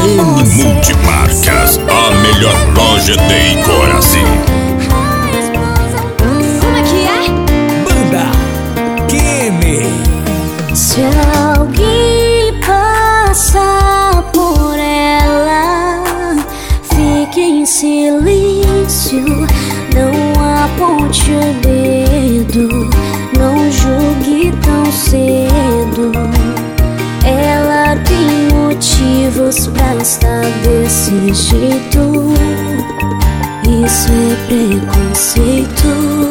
Multimarcas, a melhor loja de Coraci. Como é que é? Banda Kene. Se alguém passar por ela, fique em silêncio, não aponte o dedo, não julgue tão cedo. Ela tem motivos pra estar desse jeito. Isso é preconceito.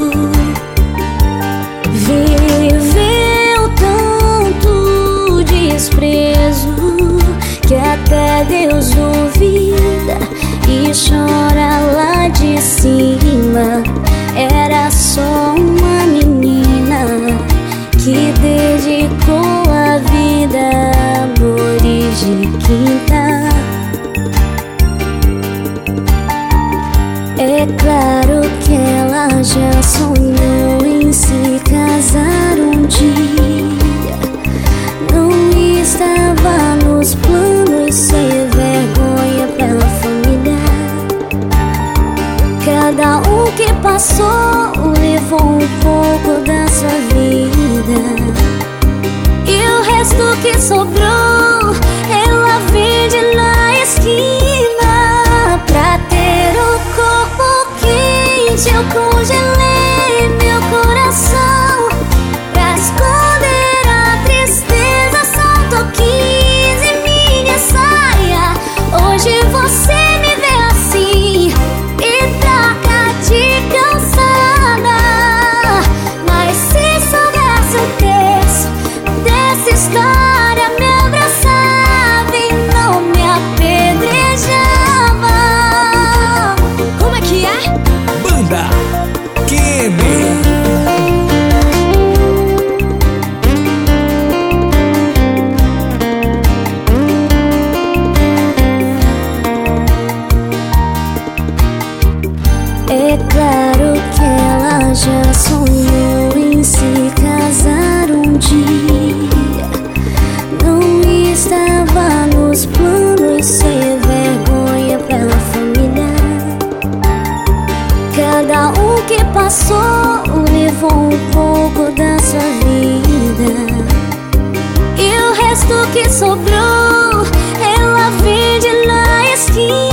Viveu tanto desprezo que até Deus duvida e chora lá de cima. Era só uma menina que dedicou a vida a amores de quinta. É claro que ela já sonhou em se casar um dia. Não estava nos planos ser vergonha pela família. Cada um que passou levou um pouco da sua vida. E o resto que sobrou, ela vende na esquina. Pra ter o corpo quente, eu congelei meu coração. Pra esconder a tristeza, só toquinhos em minha saia. Hoje você me vê assim e troca de calçada. Mas se soubesse o texto dessa história, me abraçava e não me apedrejava. Como é que é? Banda Kene. É claro que ela já sonhou em se casar um dia. Não estava nos planos ser vergonha pela família. Cada um que passou levou um pouco da sua vida. E o resto que sobrou, ela vende na esquina.